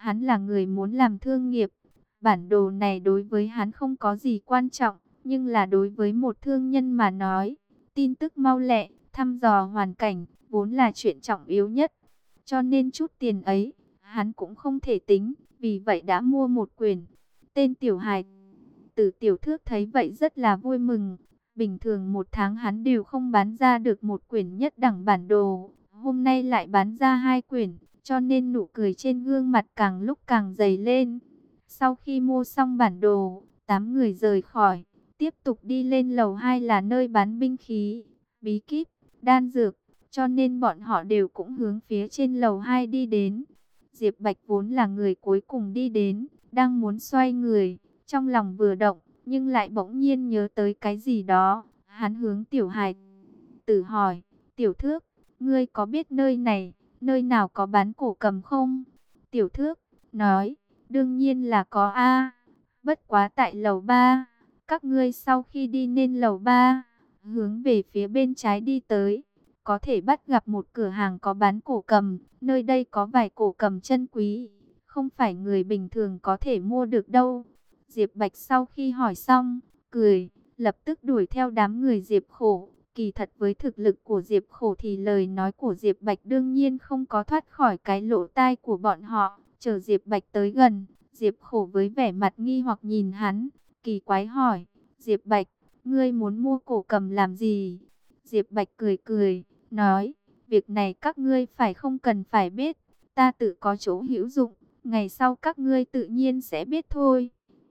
Hắn là người muốn làm thương nghiệp. Bản đồ này đối với hắn không có gì quan trọng, nhưng là đối với một thương nhân mà nói, tin tức mau lẹ, thăm dò hoàn cảnh, vốn là chuyện trọng yếu nhất. Cho nên chút tiền ấy, hắn cũng không thể tính, vì vậy đã mua một quyển. Tên tiểu hài tử Tiểu Thước thấy vậy rất là vui mừng. Bình thường một tháng hắn đều không bán ra được một quyển nhất đẳng bản đồ. Hôm nay lại bán ra 2 quyển, cho nên nụ cười trên gương mặt càng lúc càng dày lên. Sau khi mua xong bản đồ, 8 người rời khỏi, tiếp tục đi lên lầu 2 là nơi bán binh khí, bí kíp, đan dược, cho nên bọn họ đều cũng hướng phía trên lầu 2 đi đến. Diệp Bạch vốn là người cuối cùng đi đến, đang muốn xoay người, trong lòng vừa động, nhưng lại bỗng nhiên nhớ tới cái gì đó. Hắn hướng tiểu hài tử hỏi, Tiểu Thước, ngươi có biết nơi này, nơi nào có bán cổ cầm không? Tiểu Thước nói, đương nhiên là có a. Bất quá tại lầu 3, các ngươi sau khi đi lên lầu 3, hướng về phía bên trái đi tới, có thể bắt gặp một cửa hàng có bán cổ cầm, nơi đây có vài cổ cầm chân quý, không phải người bình thường có thể mua được đâu. Diệp Bạch sau khi hỏi xong, cười, lập tức đuổi theo đám người Diệp Khổ. Kỳ thật với thực lực của Diệp Khổ thì lời nói của Diệp Bạch đương nhiên không có thoát khỏi cái lỗ tai của bọn họ. Chờ Diệp Bạch tới gần, Diệp Khổ với vẻ mặt nghi hoặc nhìn hắn, kỳ quái hỏi, Diệp Bạch, ngươi muốn mua cổ cầm làm gì? Diệp Bạch cười cười, nói, việc này các ngươi phải không cần phải biết, ta tự có chỗ hữu dụng, ngày sau các ngươi tự nhiên sẽ biết thôi.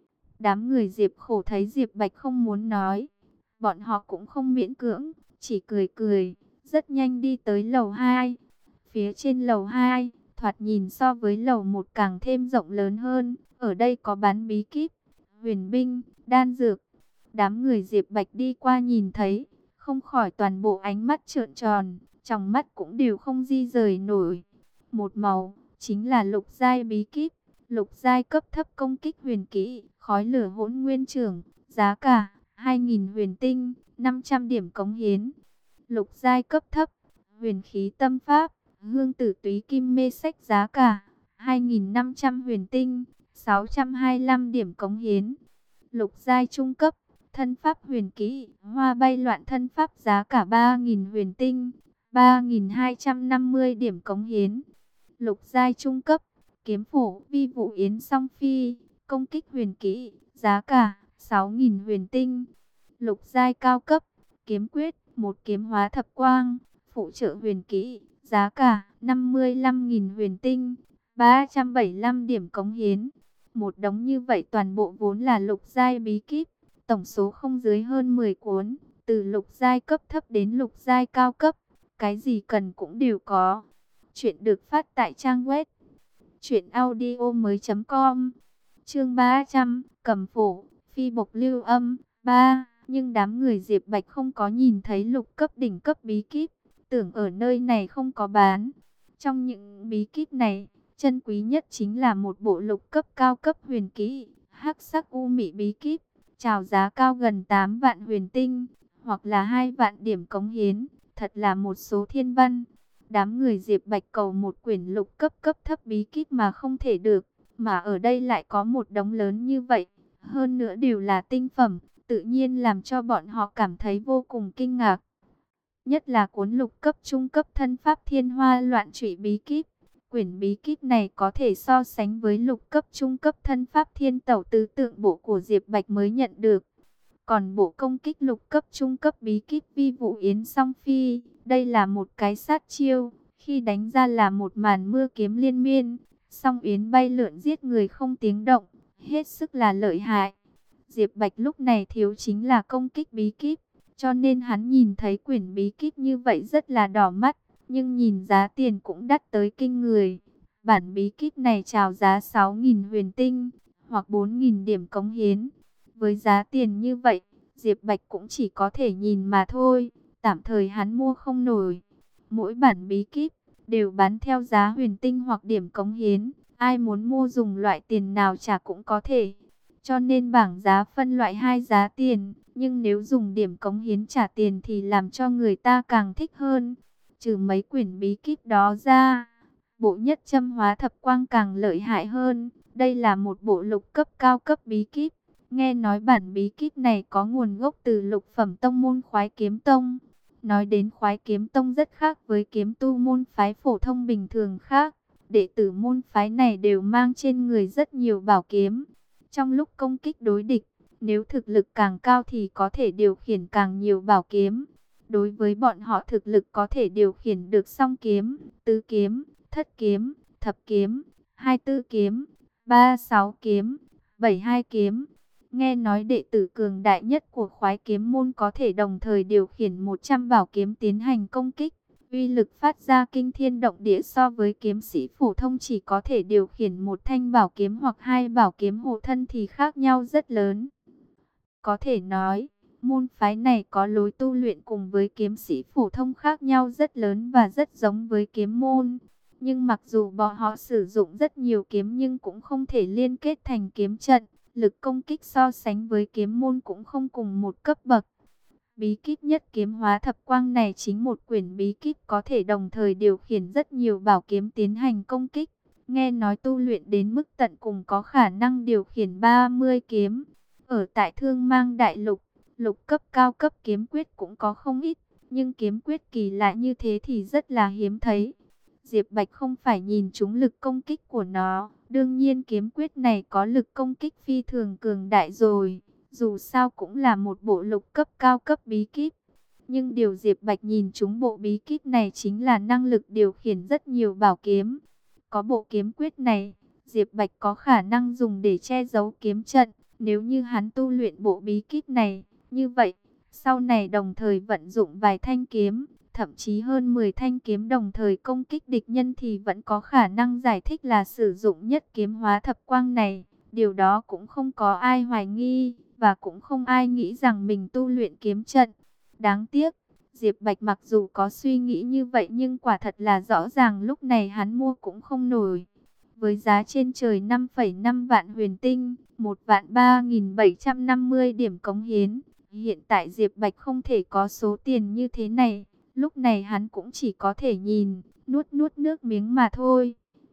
Đám người Diệp Khổ thấy Diệp Bạch không muốn nói, bọn họ cũng không miễn cưỡng, chỉ cười cười, rất nhanh đi tới lầu 2. Phía trên lầu 2, thoạt nhìn so với lầu 1 càng thêm rộng lớn hơn, ở đây có bán bí kíp, huyền binh, đan dược. Đám người Diệp Bạch đi qua nhìn thấy, không khỏi toàn bộ ánh mắt trợn tròn, trong mắt cũng đều không di rời nổi. Một màu, chính là lục giai bí kíp, lục giai cấp thấp công kích huyền kỹ, khói lửa hỗn nguyên trưởng, giá cả 2.000 huyền tinh, 500 điểm cống hiến. Lục giai cấp thấp, huyền khí tâm pháp, hương tử túy kim mê sách, giá cả 2.500 huyền tinh, 625 điểm cống hiến. Lục giai trung cấp, thân pháp huyền kỹ, hoa bay loạn thân pháp, giá cả 3.000 huyền tinh, 3.250 điểm cống hiến. Lục giai trung cấp, kiếm phổ vi vụ yến song phi, công kích huyền kỹ, giá cả 6.000 huyền tinh. Lục giai cao cấp, kiếm quyết, một kiếm hóa thập quang, phụ trợ huyền kỹ, giá cả 55.000 huyền tinh, 375 điểm cống hiến. Một đống như vậy toàn bộ vốn là lục giai bí kíp, tổng số không dưới hơn 10 cuốn, từ lục giai cấp thấp đến lục giai cao cấp, cái gì cần cũng đều có. Chuyện được phát tại trang web truyệnaudiomoi.com. Chương 300, cầm phổ, phi bộc lưu âm 3. Nhưng đám người Diệp Bạch không có nhìn thấy lục cấp đỉnh cấp bí kíp, tưởng ở nơi này không có bán. Trong những bí kíp này, chân quý nhất chính là một bộ lục cấp cao cấp huyền kỹ, hắc sắc u mị bí kíp, chào giá cao gần 8 vạn huyền tinh, hoặc là 2 vạn điểm cống hiến, thật là một số thiên văn. Đám người Diệp Bạch cầu một quyển lục cấp cấp thấp bí kíp mà không thể được, mà ở đây lại có một đống lớn như vậy, hơn nữa đều là tinh phẩm, tự nhiên làm cho bọn họ cảm thấy vô cùng kinh ngạc. Nhất là cuốn lục cấp trung cấp thân pháp thiên hoa loạn trụy bí kíp. Quyển bí kíp này có thể so sánh với lục cấp trung cấp thân pháp thiên tẩu tứ tượng bộ của Diệp Bạch mới nhận được. Còn bộ công kích lục cấp trung cấp bí kíp vi vụ yến song phi, đây là một cái sát chiêu, khi đánh ra là một màn mưa kiếm liên miên, song yến bay lượn giết người không tiếng động, hết sức là lợi hại. Diệp Bạch lúc này thiếu chính là công kích bí kíp, cho nên hắn nhìn thấy quyển bí kíp như vậy rất là đỏ mắt, nhưng nhìn giá tiền cũng đắt tới kinh người. Bản bí kíp này chào giá 6.000 huyền tinh, hoặc 4.000 điểm cống hiến. Với giá tiền như vậy, Diệp Bạch cũng chỉ có thể nhìn mà thôi, tạm thời hắn mua không nổi. Mỗi bản bí kíp đều bán theo giá huyền tinh hoặc điểm cống hiến, ai muốn mua dùng loại tiền nào trả cũng có thể. Cho nên bảng giá phân loại hai giá tiền, nhưng nếu dùng điểm cống hiến trả tiền thì làm cho người ta càng thích hơn. Trừ mấy quyển bí kíp đó ra, Bộ nhất châm hóa thập quang càng lợi hại hơn. Đây là một bộ lục cấp cao cấp bí kíp. Nghe nói bản bí kíp này có nguồn gốc từ lục phẩm tông môn Khoái Kiếm Tông. Nói đến Khoái Kiếm Tông rất khác với kiếm tu môn phái phổ thông bình thường khác. Đệ tử môn phái này đều mang trên người rất nhiều bảo kiếm. Trong lúc công kích đối địch, nếu thực lực càng cao thì có thể điều khiển càng nhiều bảo kiếm. Đối với bọn họ thực lực có thể điều khiển được song kiếm, tứ kiếm, thất kiếm, thập kiếm, 24 kiếm, 36 kiếm, 72 kiếm. Nghe nói đệ tử cường đại nhất của Khoái Kiếm môn có thể đồng thời điều khiển 100 bảo kiếm tiến hành công kích. Uy lực phát ra kinh thiên động địa, so với kiếm sĩ phổ thông chỉ có thể điều khiển một thanh bảo kiếm hoặc hai bảo kiếm hộ thân thì khác nhau rất lớn. Có thể nói, môn phái này có lối tu luyện cùng với kiếm sĩ phổ thông khác nhau rất lớn và rất giống với kiếm môn. Nhưng mặc dù bọn họ sử dụng rất nhiều kiếm nhưng cũng không thể liên kết thành kiếm trận. Lực công kích so sánh với kiếm môn cũng không cùng một cấp bậc. Bí kíp nhất kiếm hóa thập quang này chính một quyển bí kíp có thể đồng thời điều khiển rất nhiều bảo kiếm tiến hành công kích. Nghe nói tu luyện đến mức tận cùng có khả năng điều khiển 30 kiếm. Ở tại Thương Mang Đại Lục, lục cấp cao cấp kiếm quyết cũng có không ít, nhưng kiếm quyết kỳ lạ như thế thì rất là hiếm thấy. Diệp Bạch không phải nhìn trúng lực công kích của nó, đương nhiên kiếm quyết này có lực công kích phi thường cường đại rồi, dù sao cũng là một bộ lục cấp cao cấp bí kíp. Nhưng điều Diệp Bạch nhìn trúng bộ bí kíp này chính là năng lực điều khiển rất nhiều bảo kiếm. Có bộ kiếm quyết này, Diệp Bạch có khả năng dùng để che giấu kiếm trận. Nếu như hắn tu luyện bộ bí kíp này, như vậy, sau này đồng thời vận dụng vài thanh kiếm, thậm chí hơn 10 thanh kiếm đồng thời công kích địch nhân thì vẫn có khả năng giải thích là sử dụng nhất kiếm hóa thập quang này. Điều đó cũng không có ai hoài nghi, và cũng không ai nghĩ rằng mình tu luyện kiếm trận. Đáng tiếc, Diệp Bạch mặc dù có suy nghĩ như vậy nhưng quả thật là rõ ràng lúc này hắn mua cũng không nổi. Với giá trên trời 5,5 vạn huyền tinh, 1.3.750 điểm cống hiến, hiện tại Diệp Bạch không thể có số tiền như thế này. Lúc này hắn cũng chỉ có thể nhìn, nuốt nước miếng mà thôi.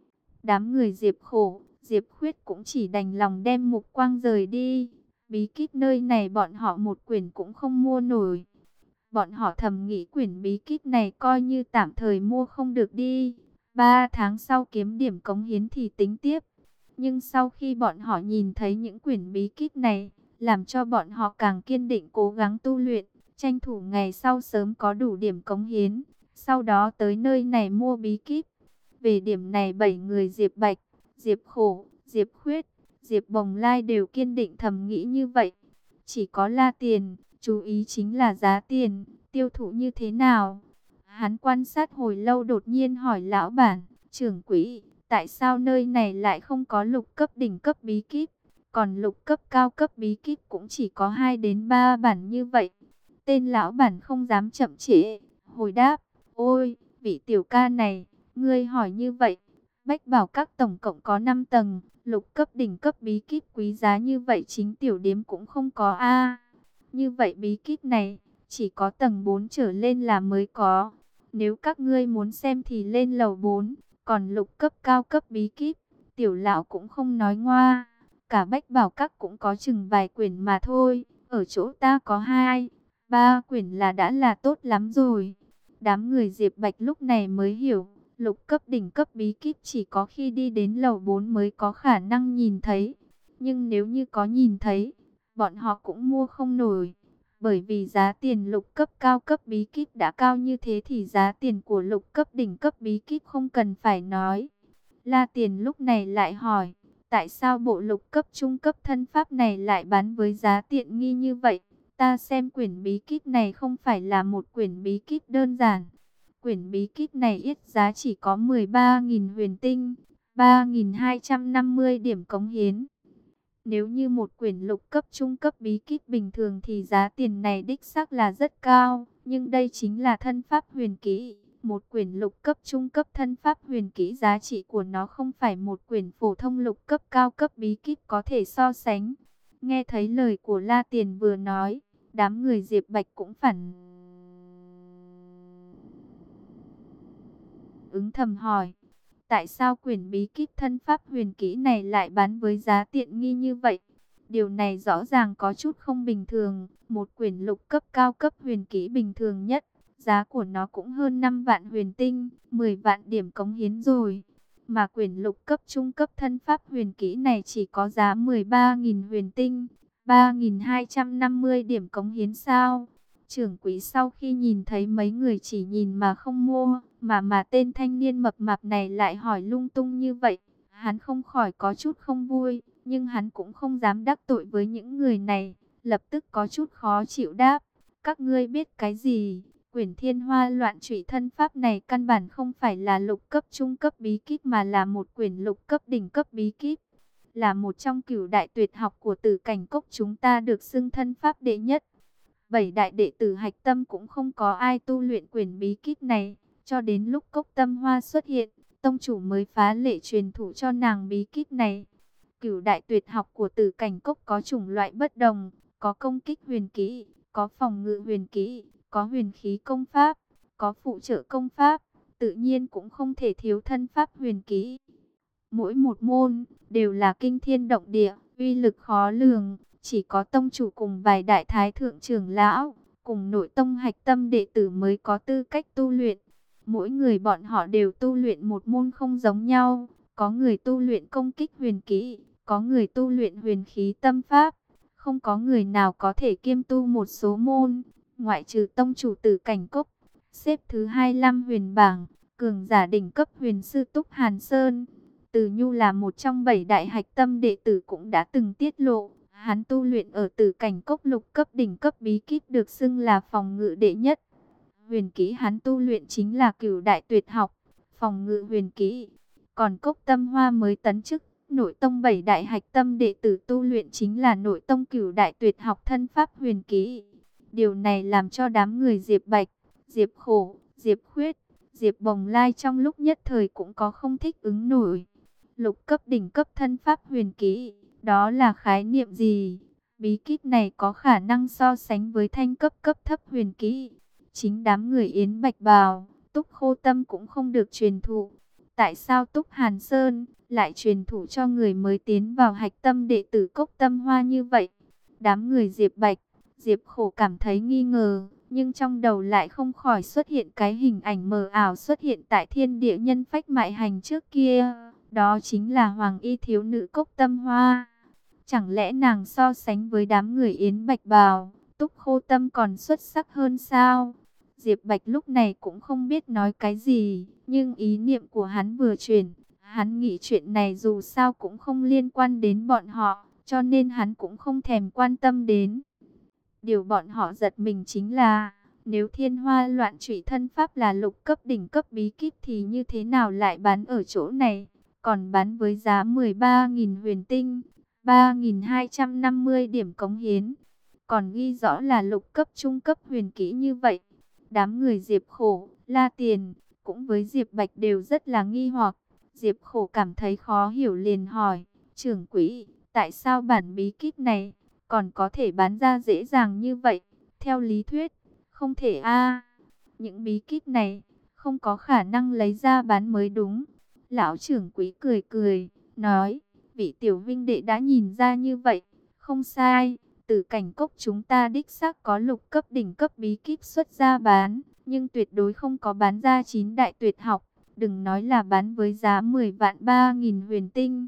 Đám người Diệp khổ, Diệp khuyết cũng chỉ đành lòng đem mục quang rời đi. Bí kíp nơi này bọn họ một quyển cũng không mua nổi. Bọn họ thầm nghĩ quyển bí kíp này coi như tạm thời mua không được đi. 3 tháng sau kiếm điểm cống hiến thì tính tiếp. Nhưng sau khi bọn họ nhìn thấy những quyển bí kíp này, làm cho bọn họ càng kiên định cố gắng tu luyện, tranh thủ ngày sau sớm có đủ điểm cống hiến, sau đó tới nơi này mua bí kíp. Về điểm này 7 người Diệp Bạch, Diệp Khổ, Diệp Khuyết, Diệp Bồng Lai đều kiên định thầm nghĩ như vậy. Chỉ có La Tiền, chú ý chính là giá tiền, tiêu thụ như thế nào. Hắn quan sát hồi lâu đột nhiên hỏi lão bản, trưởng quỹ, tại sao nơi này lại không có lục cấp đỉnh cấp bí kíp, còn lục cấp cao cấp bí kíp cũng chỉ có 2 đến 3 bản như vậy. Tên lão bản không dám chậm trễ, hồi đáp, ôi, vị tiểu ca này, ngươi hỏi như vậy, Bách Bảo Các tổng cộng có 5 tầng, lục cấp đỉnh cấp bí kíp quý giá như vậy chính tiểu điếm cũng không có a. Như vậy bí kíp này, chỉ có tầng 4 trở lên là mới có. Nếu các ngươi muốn xem thì lên lầu 4, còn lục cấp cao cấp bí kíp, tiểu lão cũng không nói ngoa. Cả Bách Bảo Các cũng có chừng vài quyển mà thôi, ở chỗ ta có 2, 3 quyển là đã là tốt lắm rồi. Đám người Diệp Bạch lúc này mới hiểu, lục cấp đỉnh cấp bí kíp chỉ có khi đi đến lầu 4 mới có khả năng nhìn thấy. Nhưng nếu như có nhìn thấy, bọn họ cũng mua không nổi. Bởi vì giá tiền lục cấp cao cấp bí kíp đã cao như thế thì giá tiền của lục cấp đỉnh cấp bí kíp không cần phải nói. La Tiền lúc này lại hỏi, tại sao bộ lục cấp trung cấp thân pháp này lại bán với giá tiện nghi như vậy? Ta xem quyển bí kíp này không phải là một quyển bí kíp đơn giản. Quyển bí kíp này yết giá chỉ có 13.000 huyền tinh, 3.250 điểm cống hiến. Nếu như một quyển lục cấp trung cấp bí kíp bình thường thì giá tiền này đích xác là rất cao. Nhưng đây chính là thân pháp huyền kỹ. Một quyển lục cấp trung cấp thân pháp huyền kỹ giá trị của nó không phải một quyển phổ thông lục cấp cao cấp bí kíp có thể so sánh. Nghe thấy lời của La Tiền vừa nói, đám người Diệp Bạch cũng phản ứng thầm hỏi. Tại sao quyển bí kíp thân pháp huyền kỹ này lại bán với giá tiện nghi như vậy? Điều này rõ ràng có chút không bình thường. Một quyển lục cấp cao cấp huyền kỹ bình thường nhất, giá của nó cũng hơn 5 vạn huyền tinh, 10 vạn điểm cống hiến rồi. Mà quyển lục cấp trung cấp thân pháp huyền kỹ này chỉ có giá 13.000 huyền tinh, 3.250 điểm cống hiến sao? Trưởng quỹ sau khi nhìn thấy mấy người chỉ nhìn mà không mua, mà tên thanh niên mập mạp này lại hỏi lung tung như vậy, hắn không khỏi có chút không vui, nhưng hắn cũng không dám đắc tội với những người này, lập tức có chút khó chịu đáp: các ngươi biết cái gì? Quyển Thiên Hoa Loạn Trụy thân pháp này căn bản không phải là lục cấp trung cấp bí kíp mà là một quyển lục cấp đỉnh cấp bí kíp, là một trong cửu đại tuyệt học của Tử Cảnh Cốc chúng ta, được xưng thân pháp đệ nhất. 7 đại đệ tử Hạch Tâm cũng không có ai tu luyện quyển bí kíp này, cho đến lúc Cốc Tâm Hoa xuất hiện, tông chủ mới phá lệ truyền thụ cho nàng bí kíp này. Cửu đại tuyệt học của Tử Cảnh Cốc có chủng loại bất đồng, có công kích huyền kỹ, có phòng ngự huyền kỹ, có huyền khí công pháp, có phụ trợ công pháp, tự nhiên cũng không thể thiếu thân pháp huyền kỹ. Mỗi một môn đều là kinh thiên động địa, uy lực khó lường, chỉ có tông chủ cùng vài đại thái thượng trưởng lão, cùng nội tông Hạch Tâm đệ tử mới có tư cách tu luyện. Mỗi người bọn họ đều tu luyện một môn không giống nhau, có người tu luyện công kích huyền kỹ, có người tu luyện huyền khí tâm pháp, không có người nào có thể kiêm tu một số môn, ngoại trừ tông chủ Tử Cảnh Cốc, xếp thứ 25 huyền bảng, cường giả đỉnh cấp huyền sư Túc Hàn Sơn. Từ Nhu là một trong 7 đại Hạch Tâm đệ tử cũng đã từng tiết lộ, hắn tu luyện ở Tử Cảnh Cốc lục cấp đỉnh cấp bí kíp được xưng là phòng ngự đệ nhất. Huyền kỹ hắn tu luyện chính là cửu đại tuyệt học, phòng ngự huyền kỹ. Còn Cốc Tâm Hoa mới tấn chức nội tông 7 đại Hạch Tâm đệ tử tu luyện chính là nội tông cửu đại tuyệt học thân pháp huyền kỹ. Điều này làm cho đám người Diệp Bạch, Diệp Khổ, Diệp Khuyết, Diệp Bồng Lai trong lúc nhất thời cũng có không thích ứng nổi. Lục cấp đỉnh cấp thân pháp huyền kỹ, đó là khái niệm gì? Bí kíp này có khả năng so sánh với thanh cấp cấp thấp huyền kỹ. Chính đám người Yến Bạch Bào, Túc Khô Tâm cũng không được truyền thụ. Tại sao Túc Hàn Sơn lại truyền thụ cho người mới tiến vào Hạch Tâm đệ tử Cốc Tâm Hoa như vậy? Đám người Diệp Bạch, Diệp Khổ cảm thấy nghi ngờ, nhưng trong đầu lại không khỏi xuất hiện cái hình ảnh mờ ảo xuất hiện tại thiên địa nhân phách mại hành trước kia. Đó chính là Hoàng Y thiếu nữ Cốc Tâm Hoa. Chẳng lẽ nàng so sánh với đám người Yến Bạch Bào, Túc Khô Tâm còn xuất sắc hơn sao? Diệp Bạch lúc này cũng không biết nói cái gì, nhưng ý niệm của hắn vừa chuyển, hắn nghĩ chuyện này dù sao cũng không liên quan đến bọn họ, cho nên hắn cũng không thèm quan tâm đến. Điều bọn họ giật mình chính là, nếu Thiên Hoa Loạn Trụy thân pháp là lục cấp đỉnh cấp bí kíp thì như thế nào lại bán ở chỗ này, còn bán với giá 13.000 huyền tinh, 3.250 điểm cống hiến, còn ghi rõ là lục cấp trung cấp huyền kỹ như vậy. Đám người Diệp Khổ, La Tiền, cũng với Diệp Bạch đều rất là nghi hoặc. Diệp Khổ cảm thấy khó hiểu liền hỏi, trưởng quỹ, tại sao bản bí kíp này còn có thể bán ra dễ dàng như vậy? Theo lý thuyết, không thể a. Những bí kíp này không có khả năng lấy ra bán mới đúng. Lão trưởng quỹ cười cười, nói, vị tiểu vinh đệ đã nhìn ra như vậy, không sai. Tử Cảnh Cốc chúng ta đích xác có lục cấp đỉnh cấp bí kíp xuất ra bán, nhưng tuyệt đối không có bán ra 9 đại tuyệt học. Đừng nói là bán với giá 10 vạn 3.000 huyền tinh,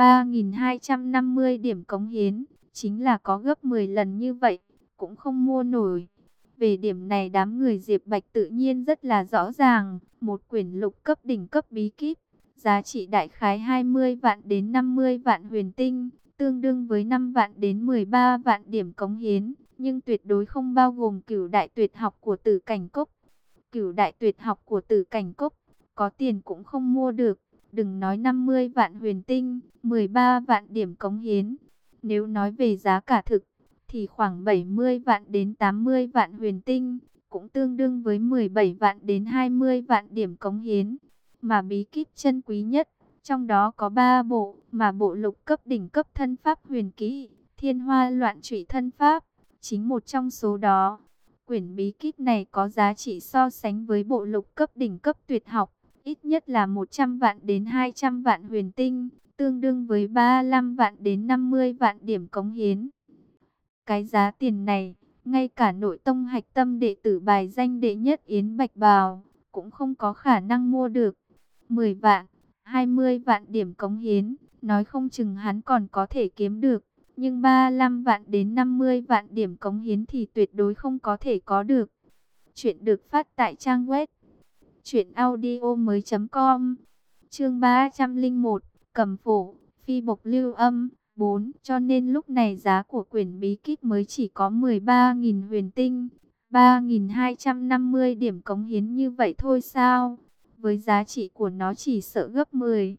3.250 điểm cống hiến, chính là có gấp 10 lần như vậy, cũng không mua nổi. Về điểm này đám người Diệp Bạch tự nhiên rất là rõ ràng, một quyển lục cấp đỉnh cấp bí kíp, giá trị đại khái 20 vạn đến 50 vạn huyền tinh, tương đương với 5 vạn đến 13 vạn điểm cống hiến, nhưng tuyệt đối không bao gồm cửu đại tuyệt học của Tử Cảnh Cốc. Cửu đại tuyệt học của Tử Cảnh Cốc, có tiền cũng không mua được, đừng nói 50 vạn huyền tinh, 13 vạn điểm cống hiến. Nếu nói về giá cả thực, thì khoảng 70 vạn đến 80 vạn huyền tinh, cũng tương đương với 17 vạn đến 20 vạn điểm cống hiến. Mà bí kíp chân quý nhất, trong đó có 3 bộ, mà bộ lục cấp đỉnh cấp thân pháp huyền kỹ, Thiên Hoa Loạn Trụy thân pháp, chính một trong số đó. Quyển bí kíp này có giá trị so sánh với bộ lục cấp đỉnh cấp tuyệt học, ít nhất là 100 vạn đến 200 vạn huyền tinh, tương đương với 35 vạn đến 50 vạn điểm cống hiến. Cái giá tiền này, ngay cả nội tông hạch tâm đệ tử bài danh đệ nhất Yến Bạch Bào cũng không có khả năng mua được. 10 vạn, 20 vạn điểm cống hiến, nói không chừng hắn còn có thể kiếm được, nhưng 35 vạn đến 50 vạn điểm cống hiến thì tuyệt đối không có thể có được. Chuyện được phát tại trang web truyệnaudiomoi.com. Chương 301, Cầm phổ, phi bộc lưu âm 4, cho nên lúc này giá của quyển bí kíp mới chỉ có 13.000 huyền tinh, 3.250 điểm cống hiến như vậy thôi sao? Với giá trị của nó chỉ sợ gấp 10,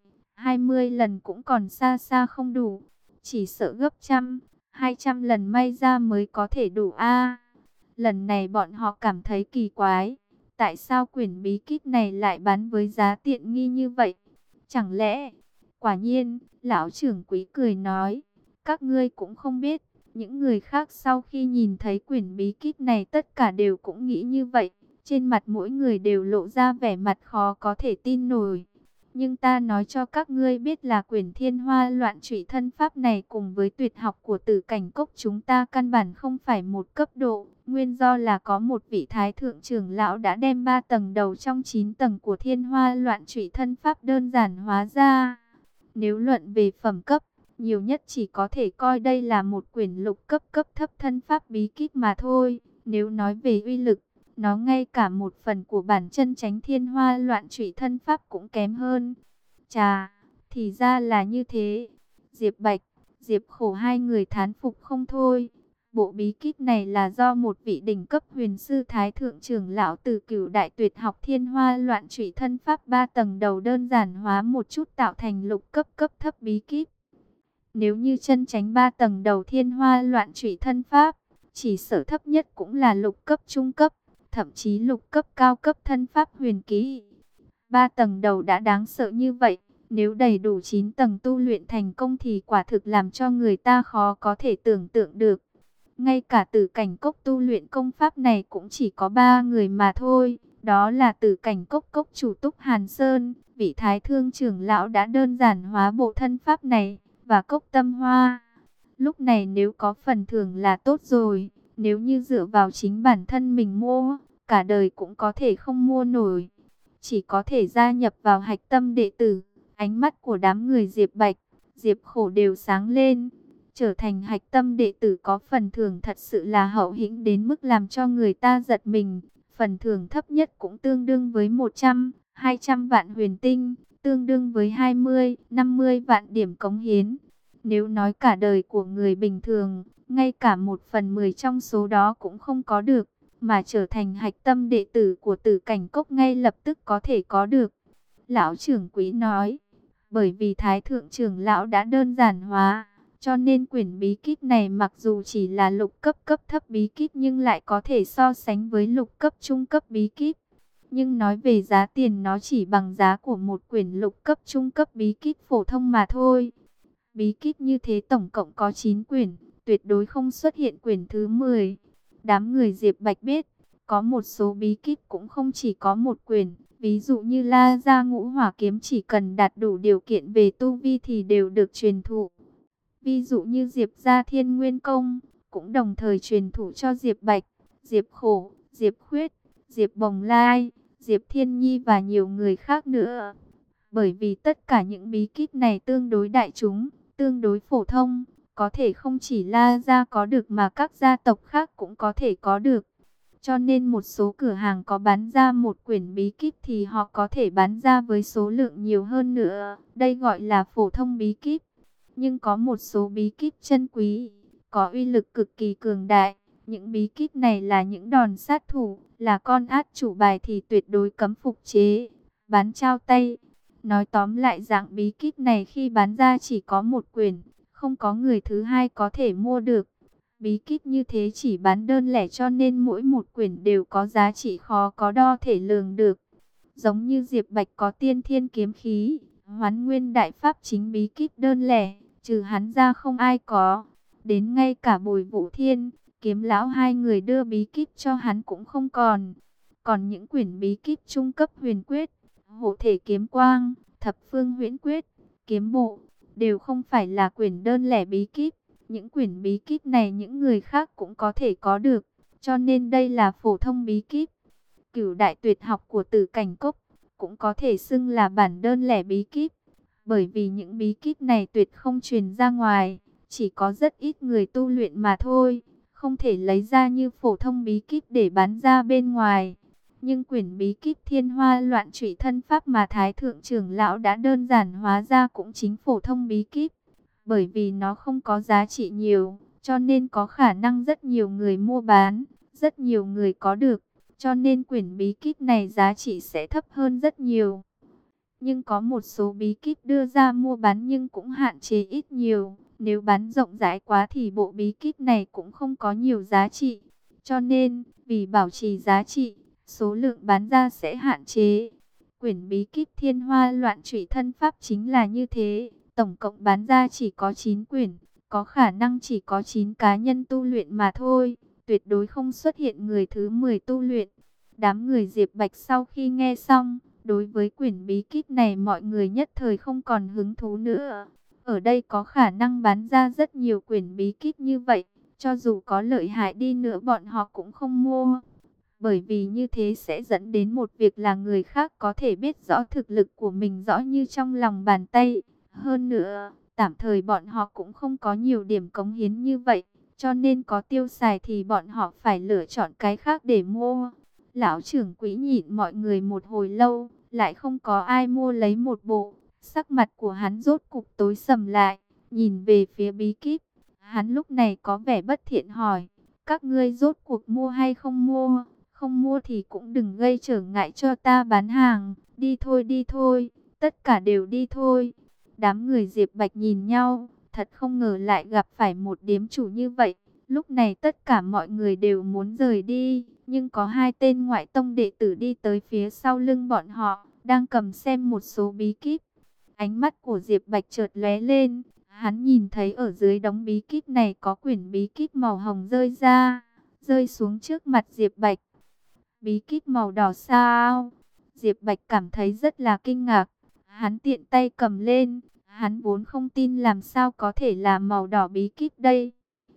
20 lần cũng còn xa xa không đủ, chỉ sợ gấp 100, 200 lần may ra mới có thể đủ a. Lần này bọn họ cảm thấy kỳ quái, tại sao quyển bí kíp này lại bán với giá tiện nghi như vậy? Chẳng lẽ... Quả nhiên, lão trưởng quý cười nói, các ngươi cũng không biết, những người khác sau khi nhìn thấy quyển bí kíp này tất cả đều cũng nghĩ như vậy, trên mặt mỗi người đều lộ ra vẻ mặt khó có thể tin nổi. Nhưng ta nói cho các ngươi biết là quyển Thiên Hoa Loạn Trụy thân pháp này cùng với tuyệt học của Tử Cảnh Cốc chúng ta căn bản không phải một cấp độ. Nguyên do là có một vị thái thượng trưởng lão đã đem 3 tầng đầu trong 9 tầng của Thiên Hoa Loạn Trụy thân pháp đơn giản hóa ra. Nếu luận về phẩm cấp, nhiều nhất chỉ có thể coi đây là một quyển lục cấp cấp thấp thân pháp bí kíp mà thôi. Nếu nói về uy lực, nó ngay cả một phần của bản chân chánh Thiên Hoa Loạn Trụy thân pháp cũng kém hơn. Chà, thì ra là như thế. Diệp Bạch, Diệp Khổ hai người thán phục không thôi. Bộ bí kíp này là do một vị đỉnh cấp huyền sư thái thượng trưởng lão từ Cửu Đại Tuyệt học Thiên Hoa Loạn Trụy thân pháp 3 tầng đầu đơn giản hóa một chút tạo thành lục cấp cấp thấp bí kíp. Nếu như chân chánh 3 tầng đầu Thiên Hoa Loạn Trụy thân pháp, chỉ sở thấp nhất cũng là lục cấp trung cấp, thậm chí lục cấp cao cấp thân pháp huyền ký. 3 tầng đầu đã đáng sợ như vậy, nếu đầy đủ 9 tầng tu luyện thành công thì quả thực làm cho người ta khó có thể tưởng tượng được. Ngay cả Tử Cảnh Cốc tu luyện công pháp này cũng chỉ có 3 người mà thôi. Đó là Tử Cảnh Cốc cốc chủ Túc Hàn Sơn, vị thái thương trưởng lão đã đơn giản hóa bộ thân pháp này, và Cốc Tâm Hoa. Lúc này nếu có phần thưởng là tốt rồi, nếu như dựa vào chính bản thân mình mua, cả đời cũng có thể không mua nổi. Chỉ có thể gia nhập vào hạch tâm đệ tử. Ánh mắt của đám người Diệp Bạch, Diệp Khổ đều sáng lên. Trở thành hạch tâm đệ tử có phần thưởng thật sự là hậu hĩnh đến mức làm cho người ta giật mình. Phần thưởng thấp nhất cũng tương đương với 100, 200 vạn huyền tinh, tương đương với 20, 50 vạn điểm cống hiến. Nếu nói cả đời của người bình thường, ngay cả 1/10 trong số đó cũng không có được, mà trở thành hạch tâm đệ tử của Tử Cảnh Cốc ngay lập tức có thể có được. Lão trưởng quý nói, bởi vì Thái thượng trưởng lão đã đơn giản hóa, cho nên quyển bí kíp này mặc dù chỉ là lục cấp cấp thấp bí kíp nhưng lại có thể so sánh với lục cấp trung cấp bí kíp. Nhưng nói về giá tiền nó chỉ bằng giá của một quyển lục cấp trung cấp bí kíp phổ thông mà thôi. Bí kíp như thế tổng cộng có 9 quyển, tuyệt đối không xuất hiện quyển thứ 10. Đám người Diệp Bạch biết, có một số bí kíp cũng không chỉ có một quyển. Ví dụ như La Gia Ngũ Hỏa Kiếm chỉ cần đạt đủ điều kiện về tu vi thì đều được truyền thụ. Ví dụ như Diệp Gia Thiên Nguyên Công, cũng đồng thời truyền thụ cho Diệp Bạch, Diệp Khổ, Diệp Khuyết, Diệp Bồng Lai, Diệp Thiên Nhi và nhiều người khác nữa. Bởi vì tất cả những bí kíp này tương đối đại chúng, tương đối phổ thông, có thể không chỉ La Gia có được mà các gia tộc khác cũng có thể có được. Cho nên một số cửa hàng có bán ra một quyển bí kíp thì họ có thể bán ra với số lượng nhiều hơn nữa. Đây gọi là phổ thông bí kíp. Nhưng có một số bí kíp chân quý, có uy lực cực kỳ cường đại. Những bí kíp này là những đòn sát thủ, là con át chủ bài thì tuyệt đối cấm phục chế, bán trao tay. Nói tóm lại dạng bí kíp này khi bán ra chỉ có một quyển, không có người thứ hai có thể mua được. Bí kíp như thế chỉ bán đơn lẻ cho nên mỗi một quyển đều có giá trị khó có đo thể lường được. Giống như Diệp Bạch có Tiên Thiên kiếm khí, Hoán Nguyên đại pháp chính bí kíp đơn lẻ, trừ hắn ra không ai có. Đến ngay cả Bùi Vũ Thiên, Kiếm lão hai người đưa bí kíp cho hắn cũng không còn. Còn những quyển bí kíp trung cấp huyền quyết, hộ thể kiếm quang, thập phương huyễn quyết, kiếm bộ, đều không phải là quyển đơn lẻ bí kíp. Những quyển bí kíp này những người khác cũng có thể có được, cho nên đây là phổ thông bí kíp. Cửu đại tuyệt học của Tử Cảnh Cốc cũng có thể xưng là bản đơn lẻ bí kíp, bởi vì những bí kíp này tuyệt không truyền ra ngoài, chỉ có rất ít người tu luyện mà thôi, không thể lấy ra như phổ thông bí kíp để bán ra bên ngoài. Nhưng quyển bí kíp Thiên Hoa Loạn Trụy Thân Pháp mà Thái Thượng trưởng lão đã đơn giản hóa ra cũng chính phổ thông bí kíp, bởi vì nó không có giá trị nhiều, cho nên có khả năng rất nhiều người mua bán, rất nhiều người có được, cho nên quyển bí kíp này giá trị sẽ thấp hơn rất nhiều. Nhưng có một số bí kíp đưa ra mua bán nhưng cũng hạn chế ít nhiều. Nếu bán rộng rãi quá thì bộ bí kíp này cũng không có nhiều giá trị. Cho nên, vì bảo trì giá trị, số lượng bán ra sẽ hạn chế. Quyển bí kíp Thiên Hoa Loạn Trụy Thân Pháp chính là như thế. Tổng cộng bán ra chỉ có 9 quyển. Có khả năng chỉ có 9 cá nhân tu luyện mà thôi. Tuyệt đối không xuất hiện người thứ 10 tu luyện. Đám người Diệp Bạch sau khi nghe xong, đối với quyển bí kíp này mọi người nhất thời không còn hứng thú nữa. Ở đây có khả năng bán ra rất nhiều quyển bí kíp như vậy, cho dù có lợi hại đi nữa bọn họ cũng không mua. Bởi vì như thế sẽ dẫn đến một việc là người khác có thể biết rõ thực lực của mình rõ như trong lòng bàn tay. Hơn nữa, tạm thời bọn họ cũng không có nhiều điểm cống hiến như vậy, cho nên có tiêu xài thì bọn họ phải lựa chọn cái khác để mua. Lão trưởng quỹ nhịn mọi người một hồi lâu, lại không có ai mua lấy một bộ. Sắc mặt của hắn rốt cục tối sầm lại, nhìn về phía bí kíp. Hắn lúc này có vẻ bất thiện hỏi, các ngươi rốt cuộc mua hay không mua? Không mua thì cũng đừng gây trở ngại cho ta bán hàng, đi thôi, tất cả đều đi thôi. Đám người Diệp Bạch nhìn nhau, thật không ngờ lại gặp phải một điếm chủ như vậy. Lúc này tất cả mọi người đều muốn rời đi, nhưng có hai tên ngoại tông đệ tử đi tới phía sau lưng bọn họ, đang cầm xem một số bí kíp. Ánh mắt của Diệp Bạch chợt lóe lên, hắn nhìn thấy ở dưới đống bí kíp này có quyển bí kíp màu hồng rơi ra, rơi xuống trước mặt Diệp Bạch. Bí kíp màu đỏ sao? Diệp Bạch cảm thấy rất là kinh ngạc, hắn tiện tay cầm lên, hắn vốn không tin làm sao có thể là màu đỏ bí kíp đây.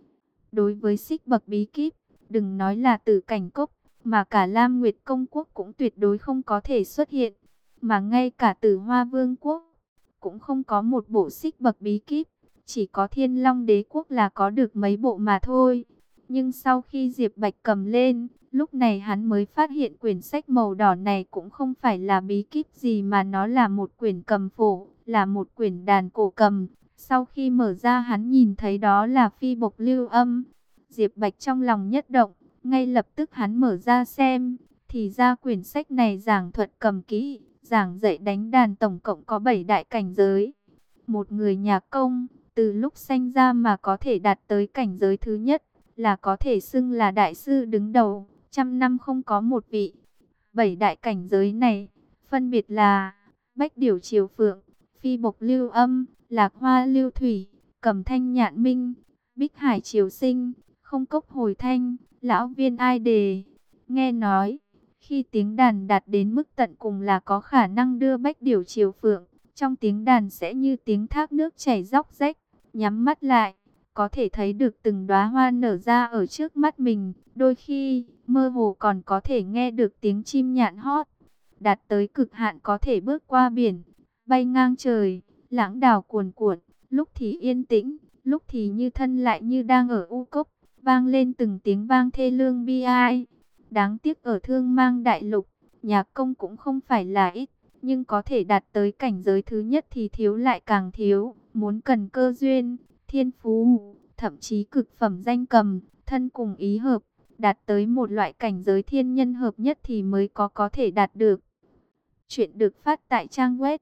Đối với xích bậc bí kíp, đừng nói là Tử Cảnh Cốc, mà cả Lam Nguyệt Công Quốc cũng tuyệt đối không có thể xuất hiện. Mà ngay cả Tử Hoa Vương Quốc, cũng không có một bộ xích bậc bí kíp. Chỉ có Thiên Long Đế Quốc là có được mấy bộ mà thôi. Nhưng sau khi Diệp Bạch cầm lên, lúc này hắn mới phát hiện quyển sách màu đỏ này cũng không phải là bí kíp gì mà nó là một quyển cầm phổ, là một quyển đàn cổ cầm. Sau khi mở ra hắn nhìn thấy đó là phi bộc lưu âm. Diệp Bạch trong lòng nhất động, ngay lập tức hắn mở ra xem, thì ra quyển sách này giảng thuật cầm kỹ, giảng dạy đánh đàn tổng cộng có 7 đại cảnh giới. Một người nhạc công, từ lúc sanh ra mà có thể đạt tới cảnh giới thứ nhất, là có thể xưng là đại sư đứng đầu, trăm năm không có một vị. 7 đại cảnh giới này, phân biệt là Bách Điểu Triều Phượng, Phi Bộc Lưu Âm, Lạc Hoa Lưu Thủy, Cẩm Thanh Nhạn Minh, Bích Hải Triều Sinh, Không Cốc Hồi Thanh, Lão Viên Ai Đề. Nghe nói, khi tiếng đàn đạt đến mức tận cùng là có khả năng đưa Bách Điểu Triều Phượng, trong tiếng đàn sẽ như tiếng thác nước chảy róc rách. Nhắm mắt lại, có thể thấy được từng đóa hoa nở ra ở trước mắt mình, đôi khi mơ hồ còn có thể nghe được tiếng chim nhạn hót. Đạt tới cực hạn có thể bước qua biển, bay ngang trời, lãng đào cuồn cuộn, lúc thì yên tĩnh, lúc thì như thân lại như đang ở u cốc, vang lên từng tiếng vang thê lương bi ai. Đáng tiếc ở Thương Mang Đại Lục, nhạc công cũng không phải là ít, nhưng có thể đạt tới cảnh giới thứ nhất thì thiếu lại càng thiếu, muốn cần cơ duyên, thiên phú, thậm chí cực phẩm danh cầm, thân cùng ý hợp, đạt tới một loại cảnh giới thiên nhân hợp nhất thì mới có thể đạt được. Chuyện được phát tại trang web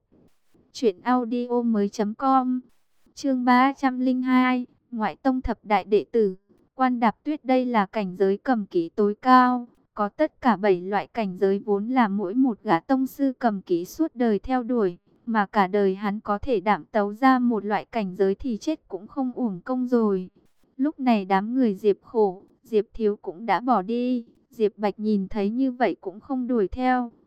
truyệnaudiomoi.com. Chương 302, Ngoại tông thập đại đệ tử, Quan Đạp Tuyết. Đây là cảnh giới cầm kỹ tối cao, có tất cả 7 loại cảnh giới vốn là mỗi một gã tông sư cầm kỹ suốt đời theo đuổi, mà cả đời hắn có thể đảm tấu ra một loại cảnh giới thì chết cũng không uổng công rồi. Lúc này đám người Diệp Khổ, Diệp Thiếu cũng đã bỏ đi, Diệp Bạch nhìn thấy như vậy cũng không đuổi theo,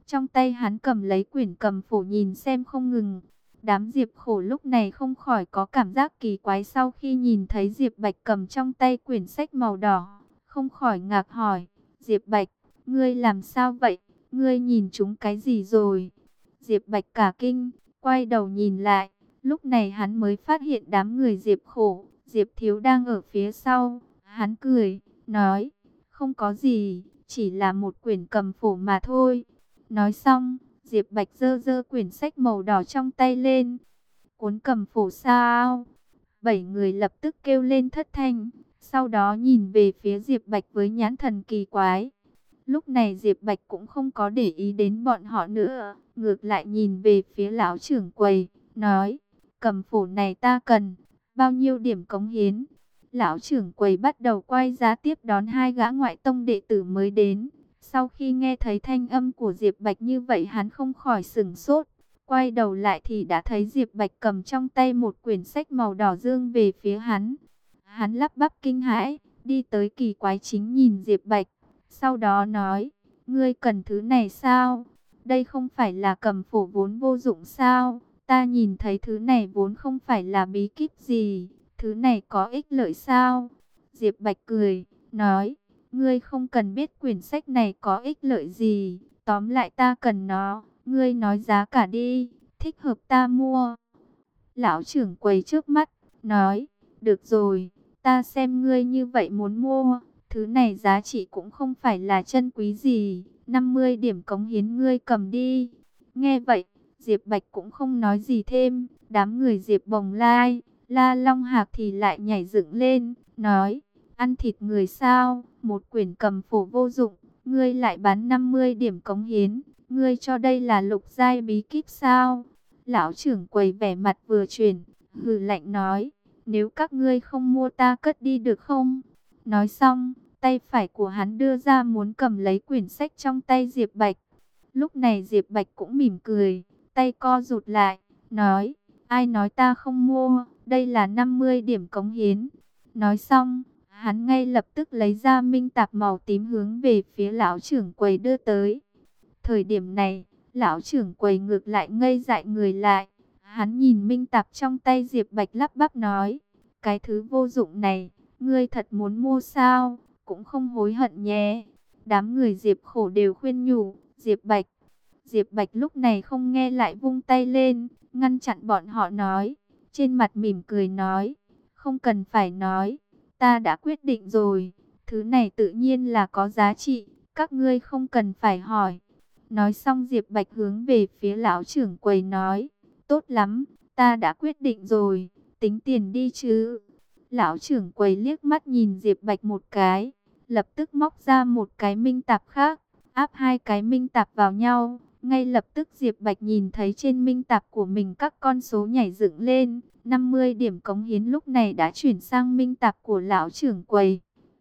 Trong tay hắn cầm lấy quyển cầm phổ nhìn xem không ngừng. Đám Diệp Khổ lúc này không khỏi có cảm giác kỳ quái sau khi nhìn thấy Diệp Bạch cầm trong tay quyển sách màu đỏ. Không khỏi ngạc hỏi, Diệp Bạch, ngươi làm sao vậy? Ngươi nhìn chúng cái gì rồi? Diệp Bạch cả kinh, quay đầu nhìn lại. Lúc này hắn mới phát hiện đám người Diệp Khổ, Diệp Thiếu đang ở phía sau. Hắn cười, nói, không có gì, chỉ là một quyển cầm phổ mà thôi. Nói xong, Diệp Bạch giơ giơ quyển sách màu đỏ trong tay lên. Cuốn cầm phổ sao? 7 người lập tức kêu lên thất thanh. Sau đó nhìn về phía Diệp Bạch với nhãn thần kỳ quái. Lúc này Diệp Bạch cũng không có để ý đến bọn họ nữa. Ngược lại nhìn về phía lão trưởng quầy, nói, cầm phổ này ta cần, bao nhiêu điểm cống hiến? Lão trưởng quầy bắt đầu quay giá tiếp đón 2 gã ngoại tông đệ tử mới đến. Sau khi nghe thấy thanh âm của Diệp Bạch như vậy hắn không khỏi sửng sốt. Quay đầu lại thì đã thấy Diệp Bạch cầm trong tay một quyển sách màu đỏ dương về phía hắn. Hắn lắp bắp kinh hãi, đi tới kỳ quái chính nhìn Diệp Bạch. Sau đó nói, ngươi cần thứ này sao? Đây không phải là cầm phổ vốn vô dụng sao? Ta nhìn thấy thứ này vốn không phải là bí kíp gì. Thứ này có ích lợi sao? Diệp Bạch cười, nói, ngươi không cần biết quyển sách này có ích lợi gì. Tóm lại ta cần nó, ngươi nói giá cả đi, thích hợp ta mua. Lão trưởng quầy trước mắt, nói, được rồi, ta xem ngươi như vậy muốn mua. Thứ này giá trị cũng không phải là chân quý gì, 50 điểm cống hiến ngươi cầm đi. Nghe vậy, Diệp Bạch cũng không nói gì thêm, đám người Diệp Bồng Lai, La Long Hạc thì lại nhảy dựng lên, nói, ăn thịt người sao, một quyển cầm phổ vô dụng, ngươi lại bán 50 điểm cống hiến, ngươi cho đây là lục giai bí kíp sao? Lão trưởng quầy vẻ mặt vừa chuyển, hừ lạnh nói, nếu các ngươi không mua ta cất đi được không? Nói xong, tay phải của hắn đưa ra muốn cầm lấy quyển sách trong tay Diệp Bạch. Lúc này Diệp Bạch cũng mỉm cười, tay co rụt lại, nói, ai nói ta không mua, đây là 50 điểm cống hiến. Nói xong, hắn ngay lập tức lấy ra minh tạp màu tím hướng về phía lão trưởng quầy đưa tới. Thời điểm này, lão trưởng quầy ngược lại ngây dại người lại. Hắn nhìn minh tạp trong tay Diệp Bạch lắp bắp nói, cái thứ vô dụng này, ngươi thật muốn mua sao, cũng không hối hận nhé. Đám người Diệp Khổ đều khuyên nhủ, Diệp Bạch. Diệp Bạch lúc này không nghe lại vung tay lên, ngăn chặn bọn họ nói, trên mặt mỉm cười nói, không cần phải nói, ta đã quyết định rồi, thứ này tự nhiên là có giá trị, các ngươi không cần phải hỏi. Nói xong Diệp Bạch hướng về phía lão trưởng quầy nói, tốt lắm, ta đã quyết định rồi, tính tiền đi chứ. Lão trưởng quầy liếc mắt nhìn Diệp Bạch một cái, lập tức móc ra một cái minh tạp khác, áp 2 cái minh tạp vào nhau. Ngay lập tức Diệp Bạch nhìn thấy trên minh tạp của mình các con số nhảy dựng lên, 50 điểm cống hiến lúc này đã chuyển sang minh tạp của lão trưởng quầy.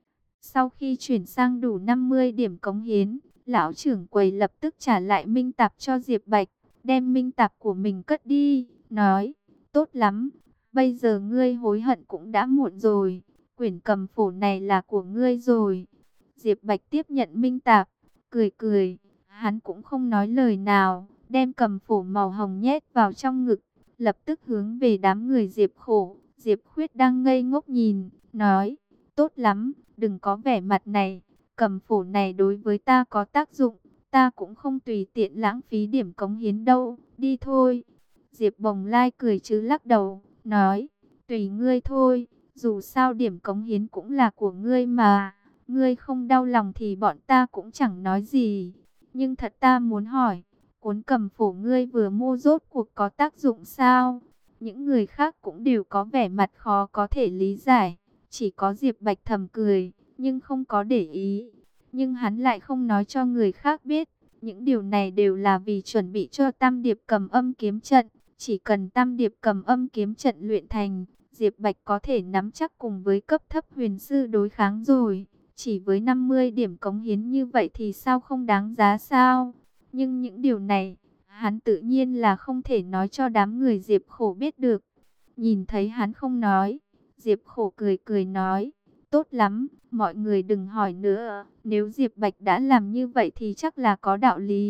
Sau khi chuyển sang đủ 50 điểm cống hiến, lão trưởng quầy lập tức trả lại minh tạp cho Diệp Bạch, đem minh tạp của mình cất đi, nói, tốt lắm, bây giờ ngươi hối hận cũng đã muộn rồi, quyển cầm phổ này là của ngươi rồi. Diệp Bạch tiếp nhận minh tạp, cười cười, hắn cũng không nói lời nào, đem cầm phổ màu hồng nhét vào trong ngực, lập tức hướng về đám người Diệp Khổ. Diệp Khuyết đang ngây ngốc nhìn, nói, tốt lắm, đừng có vẻ mặt này, cầm phổ này đối với ta có tác dụng, ta cũng không tùy tiện lãng phí điểm cống hiến đâu, đi thôi. Diệp Bồng Lai cười chứ lắc đầu, nói, tùy ngươi thôi, dù sao điểm cống hiến cũng là của ngươi mà, ngươi không đau lòng thì bọn ta cũng chẳng nói gì. Nhưng thật ta muốn hỏi, cuốn cầm phổ ngươi vừa mua rốt cuộc có tác dụng sao? Những người khác cũng đều có vẻ mặt khó có thể lý giải. Chỉ có Diệp Bạch thầm cười, nhưng không có để ý. Nhưng hắn lại không nói cho người khác biết. Những điều này đều là vì chuẩn bị cho Tam Điệp Cầm Âm Kiếm Trận. Chỉ cần Tam Điệp Cầm Âm Kiếm Trận luyện thành, Diệp Bạch có thể nắm chắc cùng với cấp thấp huyền sư đối kháng rồi. Chỉ với 50 điểm cống hiến như vậy thì sao không đáng giá sao? Nhưng những điều này, hắn tự nhiên là không thể nói cho đám người Diệp Khổ biết được. Nhìn thấy hắn không nói, Diệp Khổ cười cười nói, tốt lắm, mọi người đừng hỏi nữa. Nếu Diệp Bạch đã làm như vậy thì chắc là có đạo lý.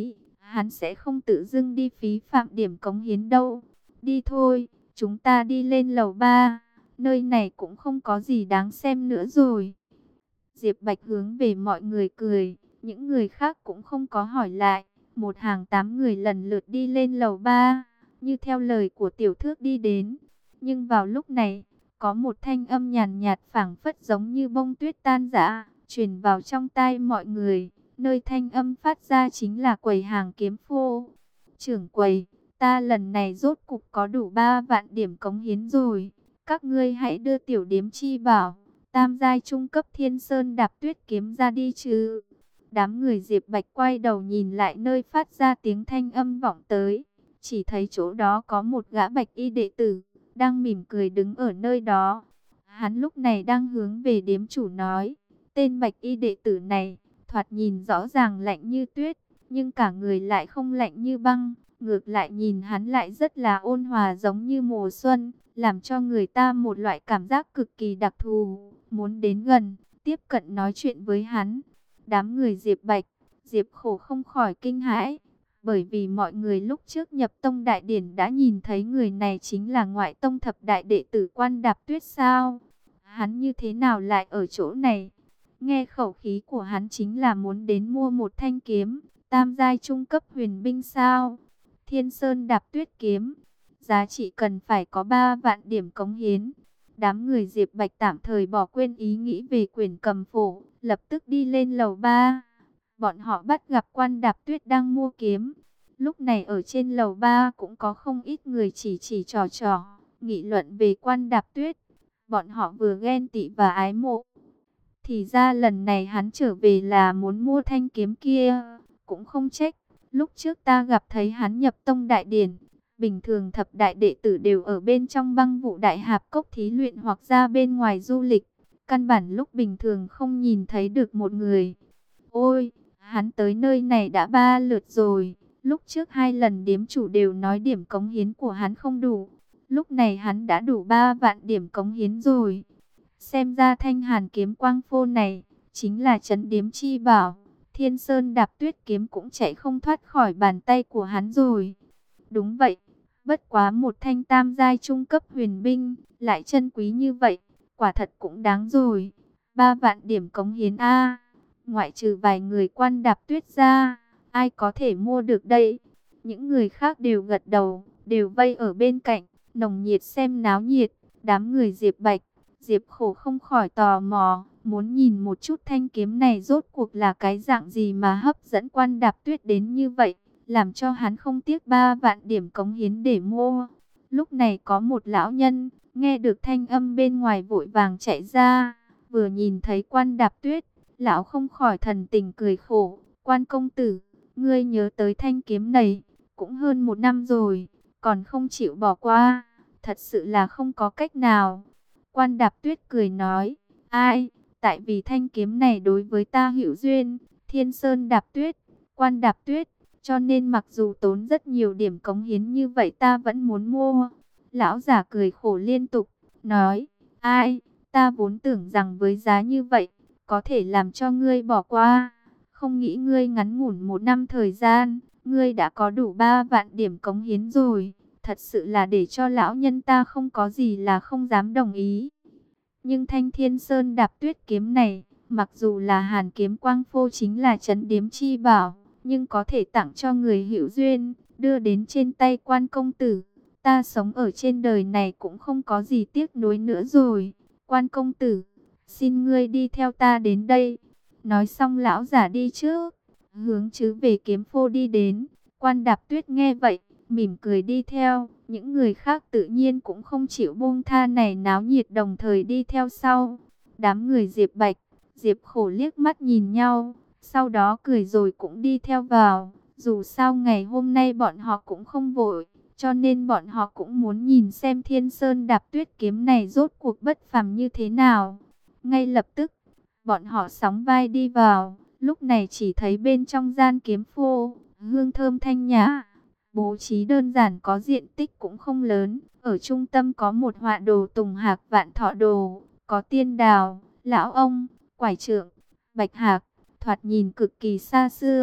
hắn sẽ không tự dưng đi phí phạm điểm cống hiến đâu. Đi thôi, chúng ta đi lên lầu 3, nơi này cũng không có gì đáng xem nữa rồi. Diệp Bạch hướng về mọi người cười, những người khác cũng không có hỏi lại. Một hàng 8 người lần lượt đi lên lầu 3, như theo lời của tiểu thước đi đến. Nhưng vào lúc này, có một thanh âm nhàn nhạt phảng phất giống như bông tuyết tan rã, truyền vào trong tai mọi người. Nơi thanh âm phát ra chính là quầy hàng kiếm phô. Trưởng quầy, ta lần này rốt cục có đủ 3 vạn điểm cống hiến rồi. Các ngươi hãy đưa tiểu điếm chi bảo, tam giai trung cấp thiên sơn đạp tuyết kiếm ra đi chứ. Đám người Diệp Bạch quay đầu nhìn lại nơi phát ra tiếng thanh âm vọng tới. Chỉ thấy chỗ đó có một gã bạch y đệ tử, đang mỉm cười đứng ở nơi đó. Hắn lúc này đang hướng về điếm chủ nói, tên bạch y đệ tử này, thoạt nhìn rõ ràng lạnh như tuyết, nhưng cả người lại không lạnh như băng. Ngược lại nhìn hắn lại rất là ôn hòa giống như mùa xuân, làm cho người ta một loại cảm giác cực kỳ đặc thù, muốn đến gần, tiếp cận nói chuyện với hắn. Đám người Diệp Bạch, Diệp Khổ không khỏi kinh hãi, bởi vì mọi người lúc trước nhập tông đại điển đã nhìn thấy người này chính là ngoại tông thập đại đệ tử Quan Đạp Tuyết sao? Hắn như thế nào lại ở chỗ này? Nghe khẩu khí của hắn chính là muốn đến mua một thanh kiếm, tam giai trung cấp huyền binh sao? Thiên Sơn Đạp Tuyết kiếm, giá trị cần phải có 3 vạn điểm cống hiến. Đám người Diệp Bạch tạm thời bỏ quên ý nghĩ về quyền cầm phổ, lập tức đi lên lầu 3. Bọn họ bắt gặp Quan Đạp Tuyết đang mua kiếm. Lúc này ở trên lầu 3 cũng có không ít người chỉ trò, nghị luận về Quan Đạp Tuyết. Bọn họ vừa ghen tị và ái mộ. Thì ra lần này hắn trở về là muốn mua thanh kiếm kia, cũng không trách. Lúc trước ta gặp thấy hắn nhập tông đại điển, bình thường thập đại đệ tử đều ở bên trong băng vụ đại hạp cốc thí luyện hoặc ra bên ngoài du lịch. Căn bản lúc bình thường không nhìn thấy được một người. Ôi, hắn tới nơi này đã 3 lượt rồi. Lúc trước 2 lần điếm chủ đều nói điểm cống hiến của hắn không đủ. Lúc này hắn đã đủ 3 vạn điểm cống hiến rồi. Xem ra thanh hàn kiếm quang phô này chính là trấn điếm chi bảo. Thiên Sơn Đạp Tuyết kiếm cũng chạy không thoát khỏi bàn tay của hắn rồi. Đúng vậy, bất quá một thanh tam giai trung cấp huyền binh, lại chân quý như vậy, quả thật cũng đáng rồi. 3 vạn điểm cống hiến A, ngoại trừ vài người Quan Đạp Tuyết ra, ai có thể mua được đây? Những người khác đều gật đầu, đều vây ở bên cạnh, nồng nhiệt xem náo nhiệt. Đám người Diệp Bạch, Diệp Khổ không khỏi tò mò, muốn nhìn một chút thanh kiếm này rốt cuộc là cái dạng gì mà hấp dẫn Quan Đạp Tuyết đến như vậy, làm cho hắn không tiếc 3 vạn điểm cống hiến để mua. Lúc này có một lão nhân, nghe được thanh âm bên ngoài vội vàng chạy ra, vừa nhìn thấy Quan Đạp Tuyết, lão không khỏi thần tình cười khổ. Quan công tử, ngươi nhớ tới thanh kiếm này, cũng hơn 1 năm rồi, còn không chịu bỏ qua, thật sự là không có cách nào. Quan Đạp Tuyết cười nói, ai, tại vì thanh kiếm này đối với ta hữu duyên, Thiên Sơn Đạp Tuyết, Quan Đạp Tuyết, cho nên mặc dù tốn rất nhiều điểm cống hiến như vậy ta vẫn muốn mua. Lão giả cười khổ liên tục, nói, ai, ta vốn tưởng rằng với giá như vậy, có thể làm cho ngươi bỏ qua. Không nghĩ ngươi ngắn ngủn 1 năm thời gian, ngươi đã có đủ 3 vạn điểm cống hiến rồi. Thật sự là để cho lão nhân ta không có gì là không dám đồng ý. Nhưng thanh Thiên Sơn Đạp Tuyết kiếm này, mặc dù là hàn kiếm quang phô chính là trấn điếm chi bảo, nhưng có thể tặng cho người hữu duyên, đưa đến trên tay Quan công tử. Ta sống ở trên đời này cũng không có gì tiếc nuối nữa rồi. Quan công tử, xin ngươi đi theo ta đến đây. Nói xong lão giả đi trước, hướng chứ về kiếm phô đi đến. Quan Đạp Tuyết nghe vậy, mỉm cười đi theo. Những người khác tự nhiên cũng không chịu buông tha này, náo nhiệt đồng thời đi theo sau. Đám người Diệp Bạch, Diệp Khổ liếc mắt nhìn nhau, sau đó cười rồi cũng đi theo vào. Dù sao ngày hôm nay bọn họ cũng không vội, cho nên bọn họ cũng muốn nhìn xem Thiên Sơn Đạp Tuyết kiếm này rốt cuộc bất phàm như thế nào. Ngay lập tức, bọn họ sóng vai đi vào, lúc này chỉ thấy bên trong gian kiếm phô, hương thơm thanh nhã, bố trí đơn giản, có diện tích cũng không lớn. Ở trung tâm có một họa đồ tùng hạc vạn thọ đồ, có tiên đào, lão ông, quải trượng, bạch hạc, thoạt nhìn cực kỳ xa xưa.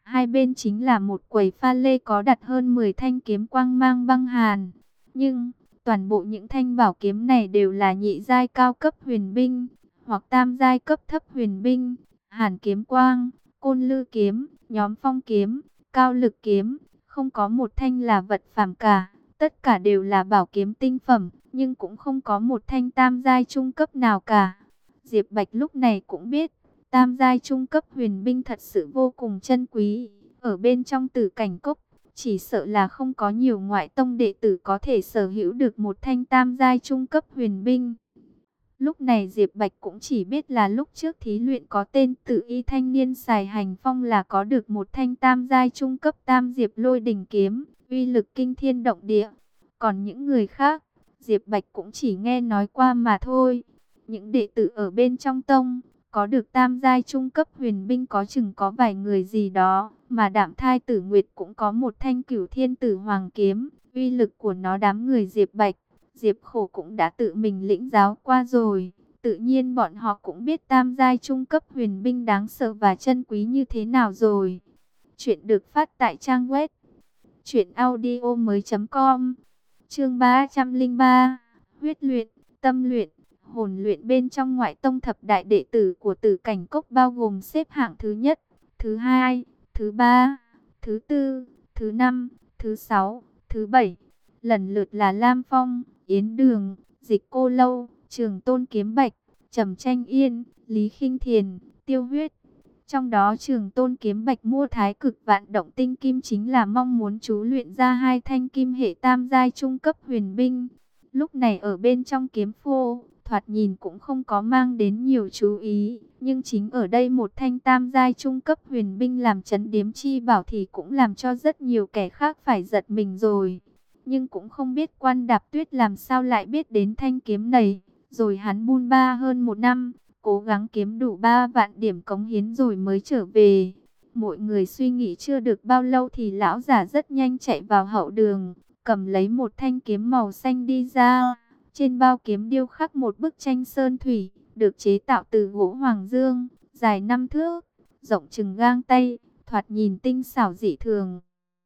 Hai bên chính là một quầy pha lê có đặt hơn 10 thanh kiếm quang mang băng hàn. Nhưng toàn bộ những thanh bảo kiếm này đều là nhị giai cao cấp huyền binh, hoặc tam giai cấp thấp huyền binh. Hàn kiếm quang, côn lư kiếm, nhóm phong kiếm, cao lực kiếm, không có một thanh là vật phàm cả. Tất cả đều là bảo kiếm tinh phẩm, nhưng cũng không có một thanh tam giai trung cấp nào cả. Diệp Bạch lúc này cũng biết, tam giai trung cấp huyền binh thật sự vô cùng chân quý. Ở bên trong Tử Cảnh Cốc, chỉ sợ là không có nhiều ngoại tông đệ tử có thể sở hữu được một thanh tam giai trung cấp huyền binh. Lúc này Diệp Bạch cũng chỉ biết là lúc trước thí luyện có tên Tử Y thanh niên xài hành phong là có được một thanh tam giai trung cấp tam diệp lôi đỉnh kiếm, uy lực kinh thiên động địa. Còn những người khác, Diệp Bạch cũng chỉ nghe nói qua mà thôi. Những đệ tử ở bên trong tông, có được tam giai trung cấp huyền binh có chừng có vài người gì đó. Mà Đạm Thai Tử Nguyệt cũng có một thanh Cửu Thiên Tử Hoàng kiếm, uy lực của nó đám người Diệp Bạch, Diệp Khổ cũng đã tự mình lĩnh giáo qua rồi. Tự nhiên bọn họ cũng biết tam giai trung cấp huyền binh đáng sợ và chân quý như thế nào rồi. Chuyện được phát tại trang web truyệnaudiomoi.com. Chương 303, huyết luyện, tâm luyện, hồn luyện. Bên trong ngoại tông thập đại đệ tử của Tử Cảnh Cốc bao gồm xếp hạng thứ nhất, thứ hai, thứ ba, thứ tư, thứ năm, thứ sáu, thứ bảy, lần lượt là Lam Phong, Yến Đường, Dịch Cô Lâu, Trường Tôn Kiếm Bạch, Trầm Tranh Yên, Lý Khinh Thiền, Tiêu Huyết. Trong đó Trường Tôn Kiếm Bạch mua Thái Cực Vạn Động Tinh Kim chính là mong muốn chú luyện ra hai thanh kim hệ tam giai trung cấp huyền binh. Lúc này ở bên trong kiếm phô, thoạt nhìn cũng không có mang đến nhiều chú ý, nhưng chính ở đây một thanh tam giai trung cấp huyền binh làm trấn điếm chi bảo thì cũng làm cho rất nhiều kẻ khác phải giật mình rồi. Nhưng cũng không biết Quan Đạp Tuyết làm sao lại biết đến thanh kiếm này, rồi hắn bôn ba hơn một năm, cố gắng kiếm đủ 3 vạn điểm cống hiến rồi mới trở về. Mọi người suy nghĩ chưa được bao lâu thì lão giả rất nhanh chạy vào hậu đường, cầm lấy một thanh kiếm màu xanh đi ra. Trên bao kiếm điêu khắc một bức tranh sơn thủy, được chế tạo từ gỗ hoàng dương, dài 5 thước, rộng chừng gang tay, thoạt nhìn tinh xảo dị thường.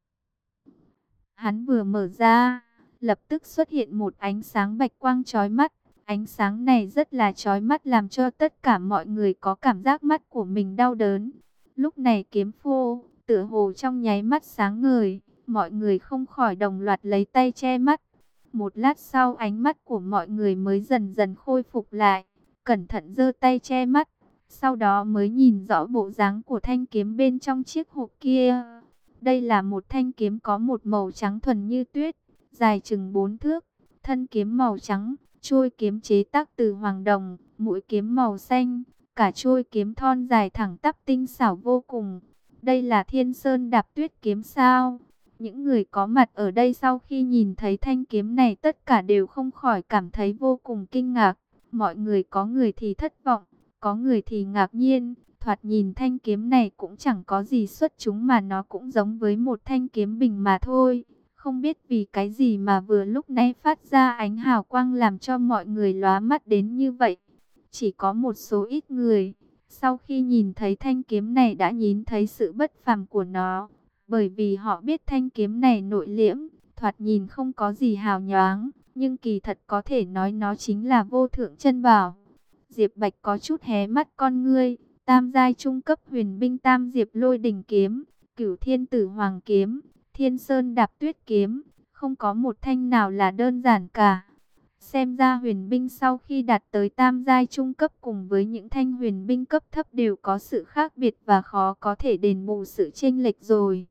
Hắn vừa mở ra, lập tức xuất hiện một ánh sáng bạch quang chói mắt. Ánh sáng này rất là chói mắt làm cho tất cả mọi người có cảm giác mắt của mình đau đớn. Lúc này kiếm phô, tựa hồ trong nháy mắt sáng ngời, mọi người không khỏi đồng loạt lấy tay che mắt. Một lát sau ánh mắt của mọi người mới dần dần khôi phục lại, cẩn thận giơ tay che mắt. Sau đó mới nhìn rõ bộ dáng của thanh kiếm bên trong chiếc hộp kia. Đây là một thanh kiếm có một màu trắng thuần như tuyết, dài chừng 4 thước, thân kiếm màu trắng, chuôi kiếm chế tác từ hoàng đồng, mũi kiếm màu xanh, cả chuôi kiếm thon dài thẳng tắp tinh xảo vô cùng. Đây là Thiên Sơn Đạp Tuyết kiếm sao? Những người có mặt ở đây sau khi nhìn thấy thanh kiếm này tất cả đều không khỏi cảm thấy vô cùng kinh ngạc. Mọi người có người thì thất vọng, có người thì ngạc nhiên. Thoạt nhìn thanh kiếm này cũng chẳng có gì xuất chúng mà nó cũng giống với một thanh kiếm bình mà thôi. Không biết vì cái gì mà vừa lúc này phát ra ánh hào quang làm cho mọi người lóa mắt đến như vậy. Chỉ có một số ít người, sau khi nhìn thấy thanh kiếm này đã nhìn thấy sự bất phàm của nó. Bởi vì họ biết thanh kiếm này nội liễm, thoạt nhìn không có gì hào nhoáng, nhưng kỳ thật có thể nói nó chính là vô thượng chân bảo. Diệp Bạch có chút hé mắt con ngươi, tam giai trung cấp huyền binh tam diệp lôi đỉnh kiếm, Cửu Thiên Tử Hoàng kiếm, Thiên Sơn Đạp Tuyết kiếm, không có một thanh nào là đơn giản cả. Xem ra huyền binh sau khi đạt tới tam giai trung cấp cùng với những thanh huyền binh cấp thấp đều có sự khác biệt và khó có thể đền bù sự chênh lệch rồi.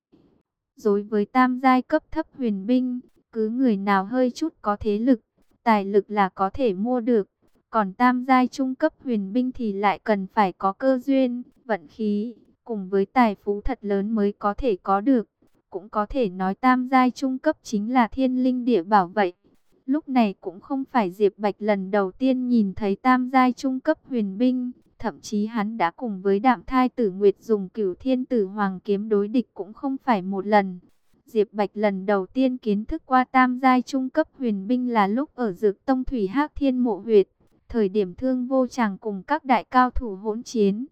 Đối với tam giai cấp thấp huyền binh, cứ người nào hơi chút có thế lực, tài lực là có thể mua được. Còn tam giai trung cấp huyền binh thì lại cần phải có cơ duyên, vận khí, cùng với tài phú thật lớn mới có thể có được. Cũng có thể nói tam giai trung cấp chính là thiên linh địa bảo vậy. Lúc này cũng không phải Diệp Bạch lần đầu tiên nhìn thấy tam giai trung cấp huyền binh. Thậm chí hắn đã cùng với Đạm Thai Tử Nguyệt dùng Cửu Thiên Tử Hoàng kiếm đối địch cũng không phải một lần. Diệp Bạch lần đầu tiên kiến thức qua tam giai trung cấp huyền binh là lúc ở Dược Tông Thủy Hắc Thiên Mộ Huyệt. Thời điểm Thương Vô Tràng cùng các đại cao thủ hỗn chiến.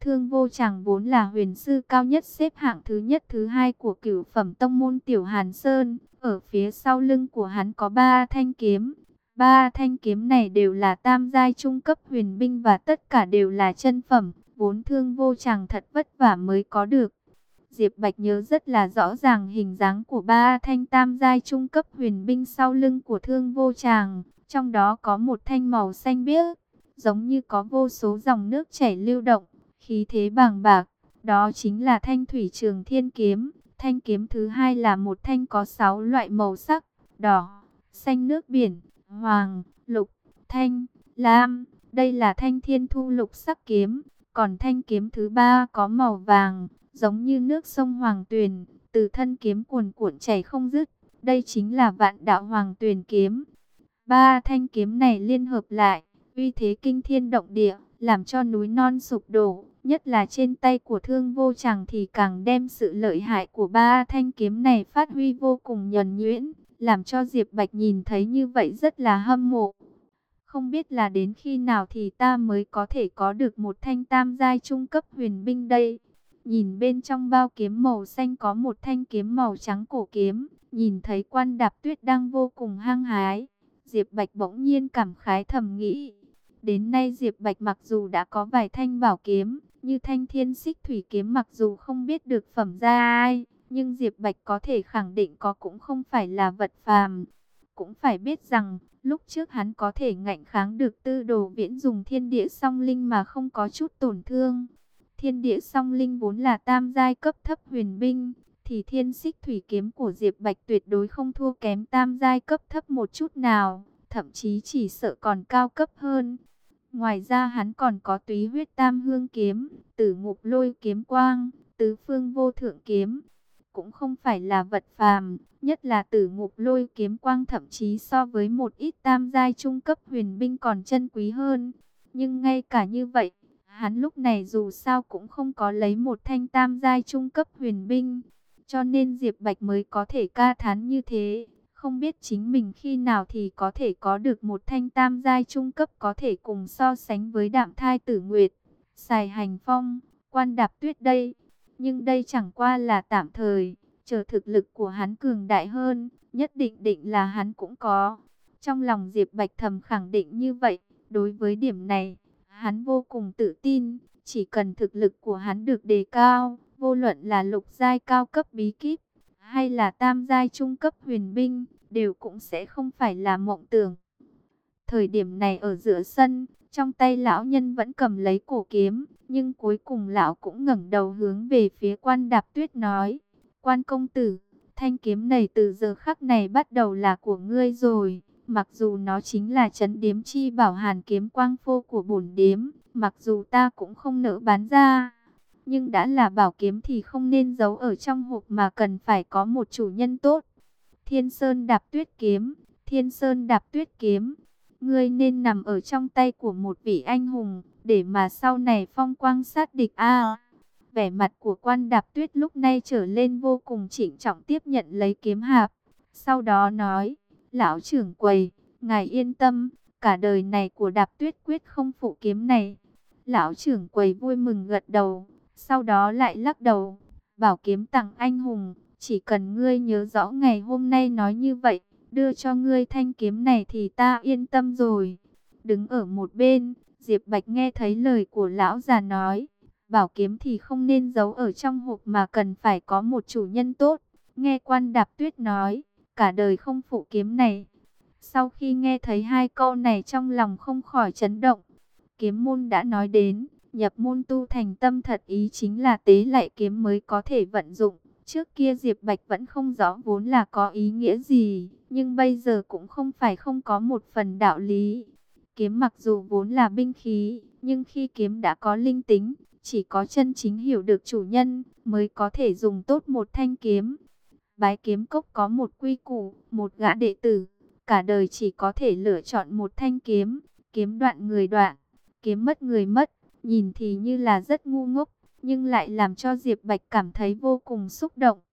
Thương Vô Tràng vốn là huyền sư cao nhất, xếp hạng thứ nhất thứ hai của cửu phẩm tông môn Tiểu Hàn Sơn. Ở phía sau lưng của hắn có 3 thanh kiếm. 3 thanh kiếm này đều là tam giai trung cấp huyền binh và tất cả đều là chân phẩm. Vốn Thương Vô Tràng thật vất vả mới có được. Diệp Bạch nhớ rất là rõ ràng hình dáng của 3 thanh tam giai trung cấp huyền binh sau lưng của Thương Vô Tràng. Trong đó có một thanh màu xanh biếc, giống như có vô số dòng nước chảy lưu động, khí thế bàng bạc. Đó chính là thanh Thủy Trường Thiên Kiếm. Thanh kiếm thứ hai là một thanh có 6 loại màu sắc: đỏ, xanh nước biển, hoàng, lục, thanh, lam. Đây là thanh Thiên Thu Lục sắc kiếm. Còn thanh kiếm thứ ba có màu vàng, giống như nước sông Hoàng Tuyền, từ thân kiếm cuồn cuộn chảy không dứt. Đây chính là Vạn Đạo Hoàng Tuyền kiếm. 3 thanh kiếm này liên hợp lại, uy thế kinh thiên động địa, làm cho núi non sụp đổ. Nhất là trên tay của Thương Vô Tràng thì càng đem sự lợi hại của 3 thanh kiếm này phát huy vô cùng nhuần nhuyễn, làm cho Diệp Bạch nhìn thấy như vậy rất là hâm mộ. Không biết là đến khi nào thì ta mới có thể có được một thanh tam giai trung cấp huyền binh đây. Nhìn bên trong bao kiếm màu xanh có một thanh kiếm màu trắng cổ kiếm. Nhìn thấy Quan Đạp Tuyết đang vô cùng hăng hái, Diệp Bạch bỗng nhiên cảm khái thầm nghĩ. Đến nay Diệp Bạch mặc dù đã có vài thanh bảo kiếm, như thanh Thiên Xích Thủy kiếm, mặc dù không biết được phẩm giai, nhưng Diệp Bạch có thể khẳng định có cũng không phải là vật phàm. Cũng phải biết rằng, lúc trước hắn có thể ngạnh kháng được Tư Đồ Viễn dùng Thiên Địa Song Linh mà không có chút tổn thương. Thiên Địa Song Linh vốn là tam giai cấp thấp huyền binh, thì Thiên Xích Thủy kiếm của Diệp Bạch tuyệt đối không thua kém tam giai cấp thấp một chút nào, thậm chí chỉ sợ còn cao cấp hơn. Ngoài ra hắn còn có Túy Huyết Tam Hương kiếm, Tử Ngục Lôi kiếm quang, Tứ Phương Vô Thượng kiếm, cũng không phải là vật phàm. Nhất là Tử Ngục Lôi kiếm quang thậm chí so với một ít tam giai trung cấp huyền binh còn chân quý hơn. Nhưng ngay cả như vậy, hắn lúc này dù sao cũng không có lấy một thanh tam giai trung cấp huyền binh, cho nên Diệp Bạch mới có thể ca thán như thế. Không biết chính mình khi nào thì có thể có được một thanh tam giai trung cấp có thể cùng so sánh với Đạm Thai Tử Nguyệt, Sài Hành Phong, Quan Đạp Tuyết đây. Nhưng đây chẳng qua là tạm thời, chờ thực lực của hắn cường đại hơn, nhất định là hắn cũng có. Trong lòng Diệp Bạch thầm khẳng định như vậy. Đối với điểm này, hắn vô cùng tự tin. Chỉ cần thực lực của hắn được đề cao, vô luận là lục giai cao cấp bí kíp hay là tam giai trung cấp huyền binh, đều cũng sẽ không phải là mộng tưởng. Thời điểm này ở giữa sân, trong tay lão nhân vẫn cầm lấy cổ kiếm, nhưng cuối cùng lão cũng ngẩng đầu hướng về phía Quan Đạp Tuyết nói: Quan công tử, thanh kiếm này từ giờ khắc này bắt đầu là của ngươi rồi. Mặc dù nó chính là trấn điếm chi bảo Hàn kiếm quang phô của bổn điếm, mặc dù ta cũng không nỡ bán ra, nhưng đã là bảo kiếm thì không nên giấu ở trong hộp mà cần phải có một chủ nhân tốt. Thiên Sơn Đạp Tuyết kiếm, Thiên Sơn Đạp Tuyết kiếm, ngươi nên nằm ở trong tay của một vị anh hùng, để mà sau này phong quang sát địch a. Vẻ mặt của Quan Đạp Tuyết lúc này trở lên vô cùng trịnh trọng, tiếp nhận lấy kiếm hạp. Sau đó nói: Lão trưởng quầy, ngài yên tâm, cả đời này của Đạp Tuyết quyết không phụ kiếm này. Lão trưởng quầy vui mừng gật đầu, sau đó lại lắc đầu: Bảo kiếm tặng anh hùng, chỉ cần ngươi nhớ rõ ngày hôm nay nói như vậy, đưa cho ngươi thanh kiếm này thì ta yên tâm rồi. Đứng ở một bên, Diệp Bạch nghe thấy lời của lão già nói: Bảo kiếm thì không nên giấu ở trong hộp mà cần phải có một chủ nhân tốt. Nghe Quan Đạp Tuyết nói, cả đời không phụ kiếm này. Sau khi nghe thấy hai câu này trong lòng không khỏi chấn động. Kiếm môn đã nói đến, nhập môn tu thành tâm thật ý chính là tế lạy kiếm mới có thể vận dụng. Trước kia Diệp Bạch vẫn không rõ vốn là có ý nghĩa gì, nhưng bây giờ cũng không phải không có một phần đạo lý. Kiếm mặc dù vốn là binh khí, nhưng khi kiếm đã có linh tính, chỉ có chân chính hiểu được chủ nhân mới có thể dùng tốt một thanh kiếm. Bái Kiếm Cốc có một quy củ, một gã đệ tử cả đời chỉ có thể lựa chọn một thanh kiếm. Kiếm đoạn người đoạn, kiếm mất người mất. Nhìn thì như là rất ngu ngốc, nhưng lại làm cho Diệp Bạch cảm thấy vô cùng xúc động.